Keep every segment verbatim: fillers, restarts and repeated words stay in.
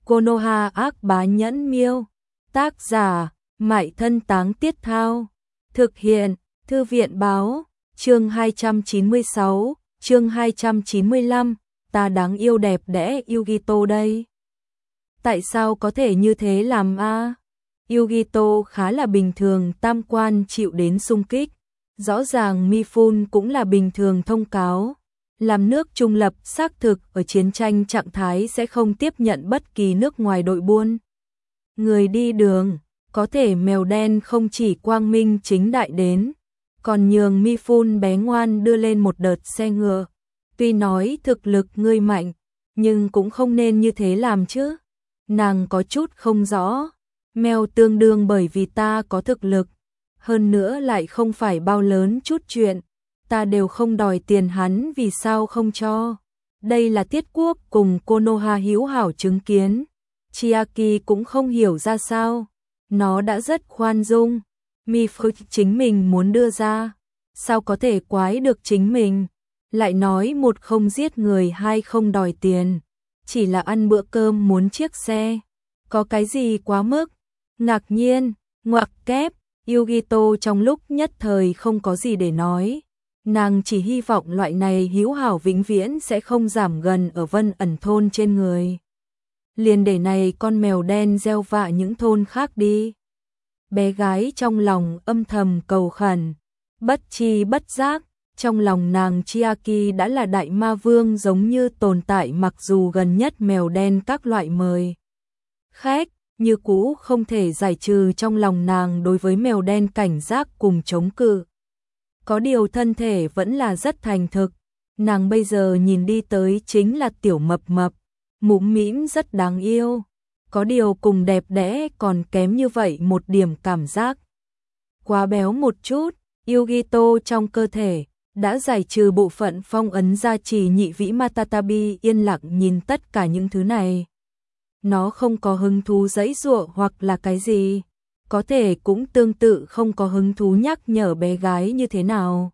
Konoha ác bá nhẫn miêu. Tác giả, Mại Thân Táng Tiết Thao. Thực hiện, Thư viện báo. Chương hai trăm chín mươi sáu, chương hai trăm chín mươi lăm, ta đáng yêu đẹp đẽ Yugito đây. Tại sao có thể như thế làm a? À? Yugito khá là bình thường, tam quan chịu đến xung kích. Rõ ràng Mifune cũng là bình thường thông cáo. Làm nước trung lập xác thực ở chiến tranh trạng thái sẽ không tiếp nhận bất kỳ nước ngoài đội buôn. Người đi đường, có thể mèo đen không chỉ quang minh chính đại đến, còn nhường Mifune bé ngoan đưa lên một đợt xe ngựa. Tuy nói thực lực ngươi mạnh, nhưng cũng không nên như thế làm chứ. Nàng có chút không rõ. Mèo tương đương bởi vì ta có thực lực, hơn nữa lại không phải bao lớn chút chuyện. Ta đều không đòi tiền hắn vì sao không cho. Đây là Tiết Quốc cùng Konoha hữu hảo chứng kiến. Chiaki cũng không hiểu ra sao. Nó đã rất khoan dung. Mifune chính mình muốn đưa ra. Sao có thể quái được chính mình. Lại nói một không giết người, hai không đòi tiền. Chỉ là ăn bữa cơm muốn chiếc xe. Có cái gì quá mức. Ngạc nhiên, ngoặc kép. Yugito trong lúc nhất thời không có gì để nói. Nàng chỉ hy vọng loại này hữu hảo vĩnh viễn sẽ không giảm gần ở Vân Ẩn thôn trên người. Liền để này con mèo đen gieo vạ những thôn khác đi. Bé gái trong lòng âm thầm cầu khẩn. Bất chi bất giác, trong lòng nàng Chiaki đã là đại ma vương giống như tồn tại, mặc dù gần nhất mèo đen các loại mời khách, như cũ không thể giải trừ trong lòng nàng đối với mèo đen cảnh giác cùng chống cự. Có điều thân thể vẫn là rất thành thực. Nàng bây giờ nhìn đi tới chính là tiểu mập mập, mũm mĩm rất đáng yêu. Có điều cùng đẹp đẽ còn kém như vậy một điểm cảm giác. Quá béo một chút, Yugito trong cơ thể đã giải trừ bộ phận phong ấn gia trì nhị vĩ Matatabi yên lặng nhìn tất cả những thứ này. Nó không có hứng thú giãy giụa hoặc là cái gì. Có thể cũng tương tự không có hứng thú nhắc nhở bé gái như thế nào.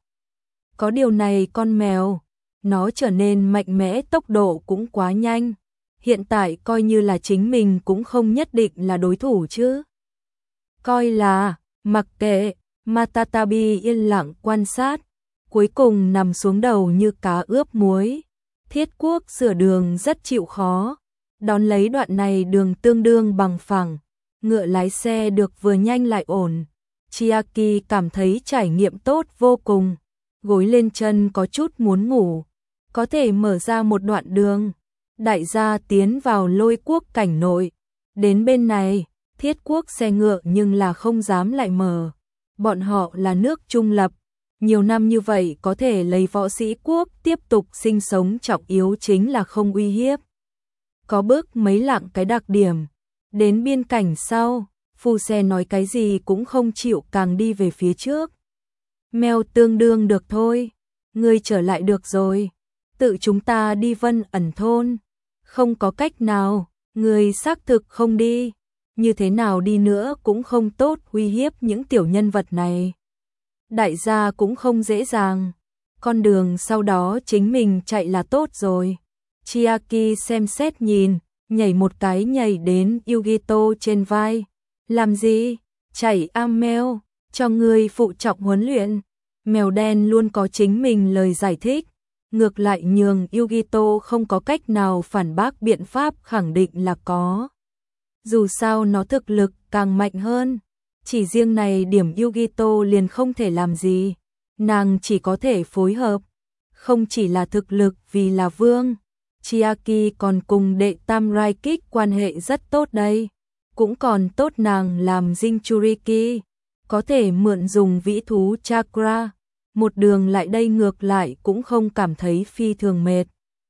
Có điều này con mèo, nó trở nên mạnh mẽ, tốc độ cũng quá nhanh. Hiện tại coi như là chính mình cũng không nhất định là đối thủ chứ. Coi là, mặc kệ, Matatabi yên lặng quan sát, cuối cùng nằm xuống đầu như cá ướp muối. Thiết Quốc sửa đường rất chịu khó, đón lấy đoạn này đường tương đương bằng phẳng. Ngựa lái xe được vừa nhanh lại ổn. Chiaki cảm thấy trải nghiệm tốt vô cùng. Gối lên chân có chút muốn ngủ. Có thể mở ra một đoạn đường. Đại gia tiến vào Lôi Quốc cảnh nội. Đến bên này, Thiết Quốc xe ngựa nhưng là không dám lại mở. Bọn họ là nước trung lập. Nhiều năm như vậy có thể lấy võ sĩ quốc tiếp tục sinh sống, trọng yếu chính là không uy hiếp. Có bước mấy lạng cái đặc điểm. Đến biên cảnh sau, phu xe nói cái gì cũng không chịu càng đi về phía trước. Mèo tương đương được thôi, ngươi trở lại được rồi. Tự chúng ta đi Vân Ẩn thôn. Không có cách nào, ngươi xác thực không đi. Như thế nào đi nữa cũng không tốt uy hiếp những tiểu nhân vật này. Đại gia cũng không dễ dàng. Con đường sau đó chính mình chạy là tốt rồi. Chiaki xem xét nhìn. Nhảy một cái nhảy đến Yugito trên vai. Làm gì? Chạy a mèo, cho người phụ trọng huấn luyện. Mèo đen luôn có chính mình lời giải thích. Ngược lại nhường Yugito không có cách nào phản bác, biện pháp khẳng định là có. Dù sao nó thực lực càng mạnh hơn. Chỉ riêng này điểm Yugito liền không thể làm gì. Nàng chỉ có thể phối hợp. Không chỉ là thực lực vì là vương. Chiaki còn cùng đệ tam Raikik quan hệ rất tốt đây. Cũng còn tốt nàng làm Jinchuriki, có thể mượn dùng vĩ thú chakra. Một đường lại đây ngược lại cũng không cảm thấy phi thường mệt.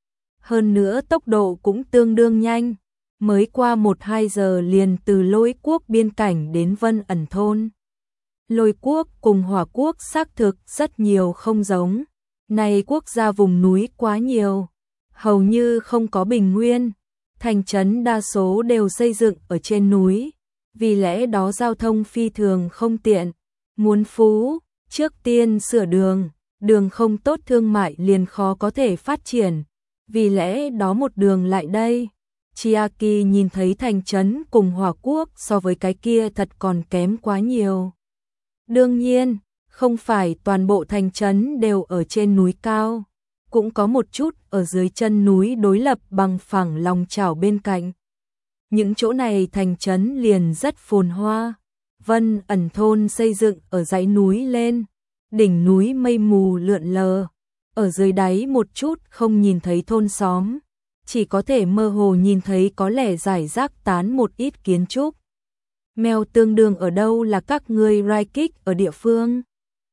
Hơn nữa tốc độ cũng tương đương nhanh. Mới qua một hai giờ liền từ Lôi Quốc biên cảnh đến Vân Ẩn thôn. Lôi Quốc cùng Hỏa Quốc xác thực rất nhiều không giống. Này quốc gia vùng núi quá nhiều. Hầu như không có bình nguyên, thành trấn đa số đều xây dựng ở trên núi, vì lẽ đó giao thông phi thường không tiện. Muốn phú, trước tiên sửa đường, đường không tốt thương mại liền khó có thể phát triển, vì lẽ đó một đường lại đây. Chiaki nhìn thấy thành trấn cùng hỏa quốc so với cái kia thật còn kém quá nhiều. Đương nhiên, không phải toàn bộ thành trấn đều ở trên núi cao, cũng có một chút ở dưới chân núi đối lập bằng phẳng lòng chảo bên cạnh. Những chỗ này thành trấn liền rất phồn hoa. Vân Ẩn thôn xây dựng ở dãy núi lên, đỉnh núi mây mù lượn lờ, ở dưới đáy một chút không nhìn thấy thôn xóm, chỉ có thể mơ hồ nhìn thấy có lẽ rải rác tán một ít kiến trúc. Mèo tương đương ở đâu là các ngươi Raikik ở địa phương?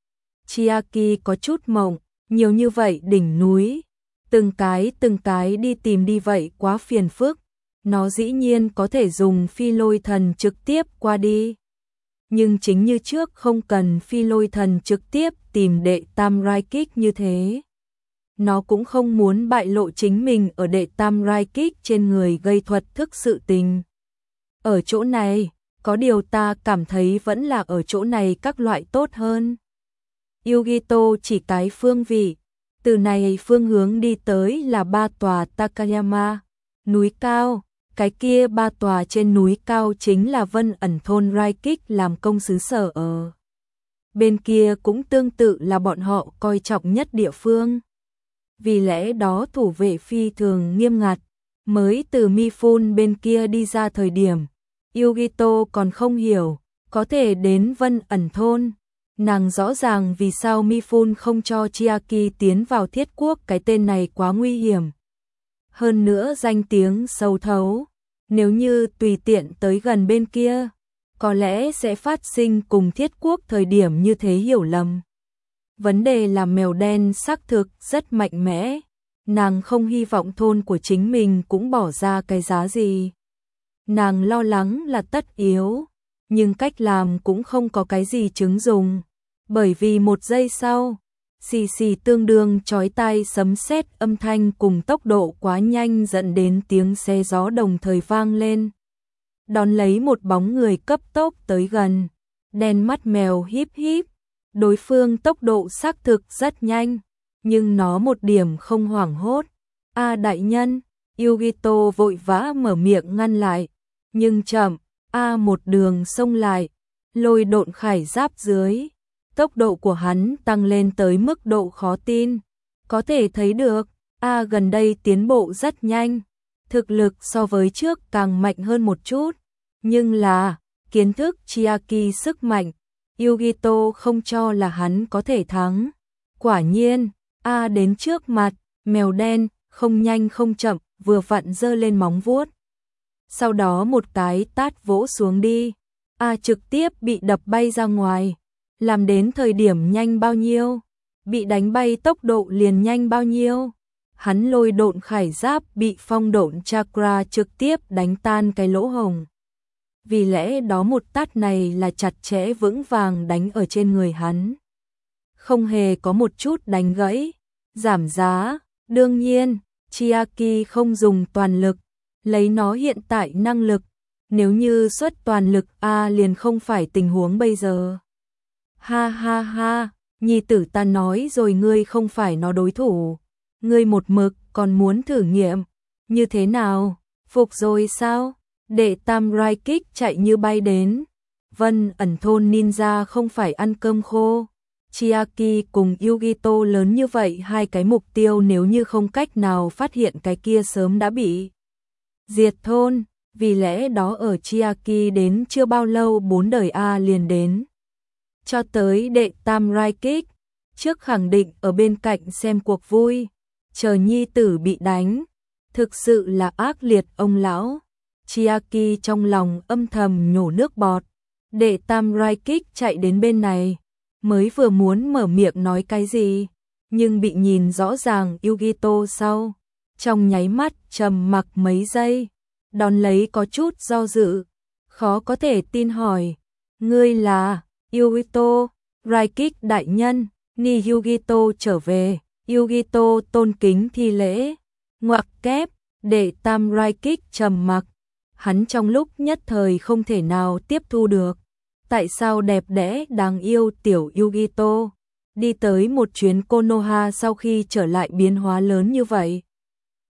Chiaki có chút mộng, nhiều như vậy đỉnh núi, từng cái từng cái đi tìm đi vậy quá phiền phức, nó dĩ nhiên có thể dùng phi lôi thần trực tiếp qua đi. Nhưng chính như trước không cần phi lôi thần trực tiếp tìm đệ tam Raikik như thế. Nó cũng không muốn bại lộ chính mình ở đệ tam Raikik trên người gây thuật thức sự tình. Ở chỗ này, có điều ta cảm thấy vẫn là ở chỗ này các loại tốt hơn. Yugito chỉ cái phương vị, từ này phương hướng đi tới là ba tòa Takayama, núi cao, cái kia ba tòa trên núi cao chính là Vân Ẩn thôn Raikik làm công xứ sở ở. Bên kia cũng tương tự là bọn họ coi trọng nhất địa phương. Vì lẽ đó thủ vệ phi thường nghiêm ngặt, mới từ Mifune bên kia đi ra thời điểm, Yugito còn không hiểu, có thể đến Vân Ẩn thôn. Nàng rõ ràng vì sao Mifune không cho Chiaki tiến vào thiết quốc, cái tên này quá nguy hiểm. Hơn nữa danh tiếng sâu thấu, nếu như tùy tiện tới gần bên kia, có lẽ sẽ phát sinh cùng thiết quốc thời điểm như thế hiểu lầm. Vấn đề là mèo đen xác thực rất mạnh mẽ, nàng không hy vọng thôn của chính mình cũng bỏ ra cái giá gì. Nàng lo lắng là tất yếu, nhưng cách làm cũng không có cái gì chứng dùng, bởi vì một giây sau, xì xì tương đương chói tai sấm sét âm thanh cùng tốc độ quá nhanh dẫn đến tiếng xe gió đồng thời vang lên. Đón lấy một bóng người cấp tốc tới gần, đen mắt mèo híp híp, đối phương tốc độ xác thực rất nhanh, nhưng nó một điểm không hoảng hốt. A đại nhân, Yugito vội vã mở miệng ngăn lại, nhưng chậm, A một đường xông lại, lôi độn khải giáp dưới. Tốc độ của hắn tăng lên tới mức độ khó tin, có thể thấy được, A gần đây tiến bộ rất nhanh, thực lực so với trước càng mạnh hơn một chút, nhưng là, kiến thức Chiaki sức mạnh, Yugito không cho là hắn có thể thắng. Quả nhiên, A đến trước mặt, mèo đen, không nhanh không chậm, vừa vặn giơ lên móng vuốt. Sau đó một cái tát vỗ xuống đi, A trực tiếp bị đập bay ra ngoài. Làm đến thời điểm nhanh bao nhiêu, bị đánh bay tốc độ liền nhanh bao nhiêu. Hắn lôi độn khải giáp bị phong độn chakra trực tiếp đánh tan cái lỗ hổng. Vì lẽ đó một tát này là chặt chẽ vững vàng đánh ở trên người hắn. Không hề có một chút đánh gãy, giảm giá. Đương nhiên, Chiaki không dùng toàn lực, lấy nó hiện tại năng lực. Nếu như xuất toàn lực A liền không phải tình huống bây giờ. Ha ha ha, nhi tử ta nói rồi, ngươi không phải nó đối thủ. Ngươi một mực còn muốn thử nghiệm. Như thế nào? Phục rồi sao? Đệ tam Raikik chạy như bay đến. Vân Ẩn thôn ninja không phải ăn cơm khô. Chiaki cùng Yugito lớn như vậy, hai cái mục tiêu nếu như không cách nào phát hiện cái kia sớm đã bị diệt thôn. Vì lẽ đó ở Chiaki đến chưa bao lâu bốn đời A liền đến. Cho tới đệ tam Raikik, trước khẳng định ở bên cạnh xem cuộc vui, chờ nhi tử bị đánh, thực sự là ác liệt ông lão. Chiaki trong lòng âm thầm nhổ nước bọt, đệ tam Raikik chạy đến bên này, mới vừa muốn mở miệng nói cái gì, nhưng bị nhìn rõ ràng Yugito sau, trong nháy mắt trầm mặc mấy giây, đón lấy có chút do dự, khó có thể tin hỏi, ngươi là Yugito? Raikik đại nhân. Ni Yugito trở về. Yugito tôn kính thi lễ, ngoặc kép. Đệ tam Raikik trầm mặc, hắn trong lúc nhất thời không thể nào tiếp thu được, tại sao đẹp đẽ đáng yêu tiểu Yugito đi tới một chuyến Konoha sau khi trở lại biến hóa lớn như vậy.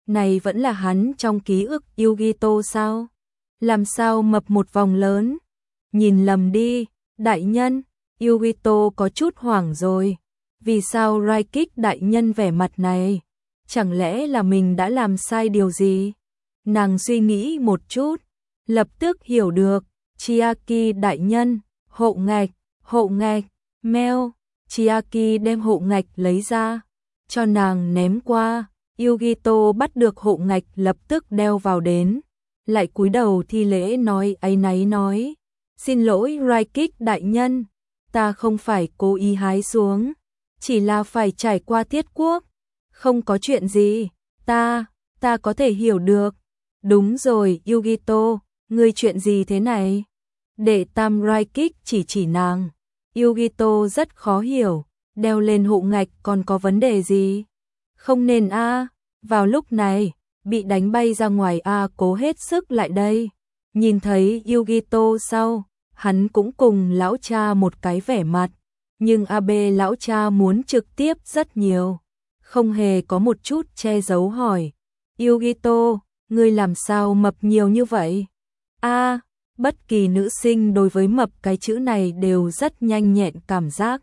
Này vẫn là hắn trong ký ức Yugito sao? Làm sao mập một vòng lớn? Nhìn lầm đi, đại nhân. Yugito có chút hoảng rồi. Vì sao Raikik đại nhân vẻ mặt này? Chẳng lẽ là mình đã làm sai điều gì? Nàng suy nghĩ một chút, lập tức hiểu được. Chiaki đại nhân, hộ ngạch, hộ ngạch, meo. Chiaki đem hộ ngạch lấy ra, cho nàng ném qua. Yugito bắt được hộ ngạch lập tức đeo vào đến, lại cúi đầu thi lễ nói áy náy nói, xin lỗi Raikik đại nhân, ta không phải cố ý hái xuống, chỉ là phải trải qua Thiết Quốc, không có chuyện gì, ta, ta có thể hiểu được. Đúng rồi Yugito, ngươi chuyện gì thế này? Đệ tam Raikik chỉ chỉ nàng, Yugito rất khó hiểu, đeo lên hộ ngạch còn có vấn đề gì? Không nên a. À. Vào lúc này, bị đánh bay ra ngoài a à, cố hết sức lại đây. Nhìn thấy Yugito sau, hắn cũng cùng lão cha một cái vẻ mặt, nhưng a bê lão cha muốn trực tiếp rất nhiều, không hề có một chút che giấu hỏi. Yugito, ngươi làm sao mập nhiều như vậy? A, à, bất kỳ nữ sinh đối với mập cái chữ này đều rất nhanh nhẹn cảm giác.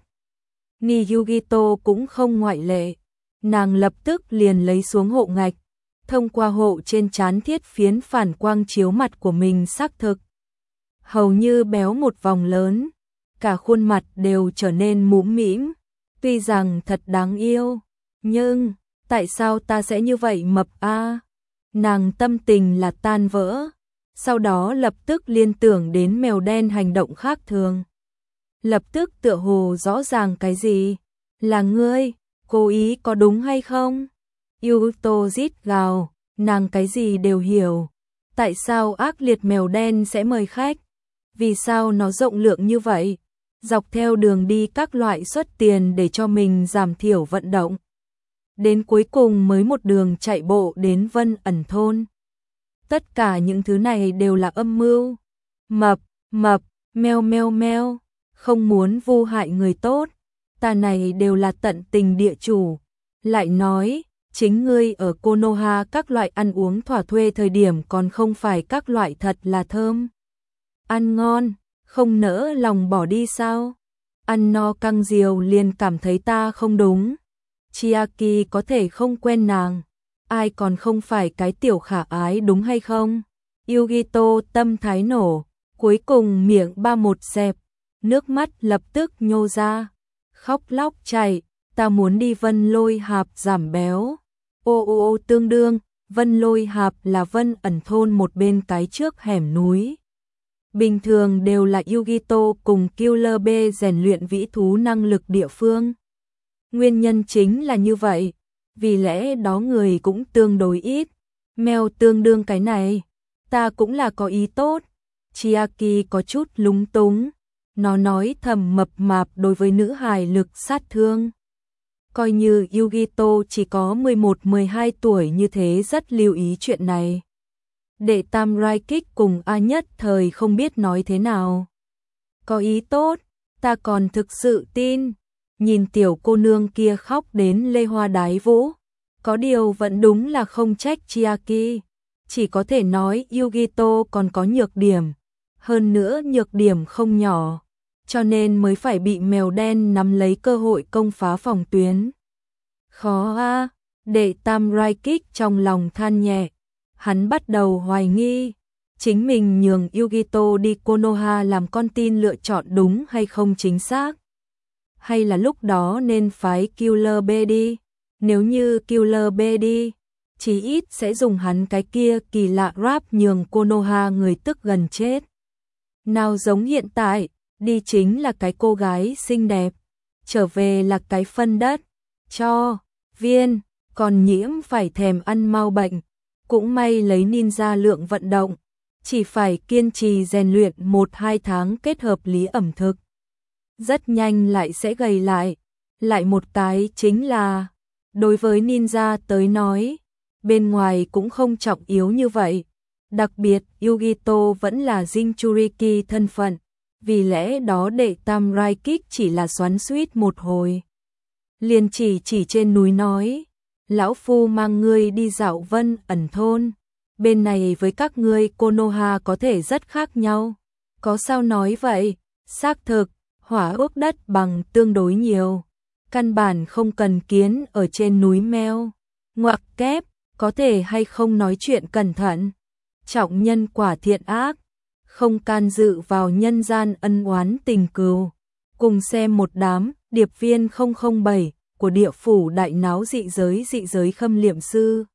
Ni Yugito cũng không ngoại lệ. Nàng lập tức liền lấy xuống hộ ngạch, thông qua hộ trên trán thiết phiến phản quang chiếu mặt của mình xác thực. Hầu như béo một vòng lớn, cả khuôn mặt đều trở nên mũm mĩm, tuy rằng thật đáng yêu, nhưng tại sao ta sẽ như vậy mập a? À? Nàng tâm tình là tan vỡ, sau đó lập tức liên tưởng đến mèo đen hành động khác thường. Lập tức tựa hồ rõ ràng cái gì? Là ngươi? Cố ý có đúng hay không? Yugito rít gào, nàng cái gì đều hiểu. Tại sao ác liệt mèo đen sẽ mời khách? Vì sao nó rộng lượng như vậy? Dọc theo đường đi các loại xuất tiền để cho mình giảm thiểu vận động. Đến cuối cùng mới một đường chạy bộ đến Vân Ẩn thôn. Tất cả những thứ này đều là âm mưu. Mập, mập, meo meo meo, không muốn vu hại người tốt. Ta này đều là tận tình địa chủ. Lại nói, chính ngươi ở Konoha các loại ăn uống thỏa thuê thời điểm còn không phải các loại thật là thơm. Ăn ngon, không nỡ lòng bỏ đi sao? Ăn no căng diều liền cảm thấy ta không đúng. Chiaki có thể không quen nàng, ai còn không phải cái tiểu khả ái đúng hay không? Yugito tâm thái nổ, cuối cùng miệng ba một xẹp, nước mắt lập tức nhô ra. Khóc lóc chảy, ta muốn đi Vân Lôi Hạp giảm béo. Ô ô ô tương đương, Vân Lôi Hạp là Vân Ẩn thôn một bên cái trước hẻm núi. Bình thường đều là Yugito cùng Killer B rèn luyện vĩ thú năng lực địa phương. Nguyên nhân chính là như vậy, vì lẽ đó người cũng tương đối ít. Mèo tương đương cái này, ta cũng là có ý tốt. Chiaki có chút lúng túng. Nó nói thầm mập mạp đối với nữ hài lực sát thương. Coi như Yugito chỉ có mười một mười hai tuổi như thế rất lưu ý chuyện này. Đệ tam Raikik cùng A nhất thời không biết nói thế nào. Có ý tốt, ta còn thực sự tin. Nhìn tiểu cô nương kia khóc đến lê hoa đái vũ. Có điều vẫn đúng là không trách Chiaki. Chỉ có thể nói Yugito còn có nhược điểm. Hơn nữa nhược điểm không nhỏ, cho nên mới phải bị mèo đen nắm lấy cơ hội công phá phòng tuyến. Khó a, à, đệ tam Raikik trong lòng than nhẹ, hắn bắt đầu hoài nghi, chính mình nhường Yugito đi Konoha làm con tin lựa chọn đúng hay không chính xác. Hay là lúc đó nên phái Killer B đi, nếu như Killer B đi, chí ít sẽ dùng hắn cái kia kỳ lạ rap nhường Konoha người tức gần chết. Nào giống hiện tại, đi chính là cái cô gái xinh đẹp, trở về là cái phân đất, cho, viên, còn nhiễm phải thèm ăn mau bệnh. Cũng may lấy ninja lượng vận động, chỉ phải kiên trì rèn luyện một hai tháng kết hợp lý ẩm thực. Rất nhanh lại sẽ gầy lại, lại một cái chính là, đối với ninja tới nói, bên ngoài cũng không trọng yếu như vậy. Đặc biệt, Yugito vẫn là Jinchuriki thân phận, vì lẽ đó đệ tam Raikik chỉ là xoắn xuýt một hồi. Liền chỉ chỉ trên núi nói, lão phu mang ngươi đi dạo Vân Ẩn thôn. Bên này với các ngươi Konoha có thể rất khác nhau. Có sao nói vậy? Xác thực, hỏa ước đất bằng tương đối nhiều. Căn bản không cần kiến ở trên núi meo. Ngoặc kép, có thể hay không nói chuyện cẩn thận. Trọng nhân quả thiện ác, không can dự vào nhân gian ân oán tình cừu. Cùng xem một đám điệp viên không không bảy của địa phủ đại náo dị giới dị giới khâm liệm sư.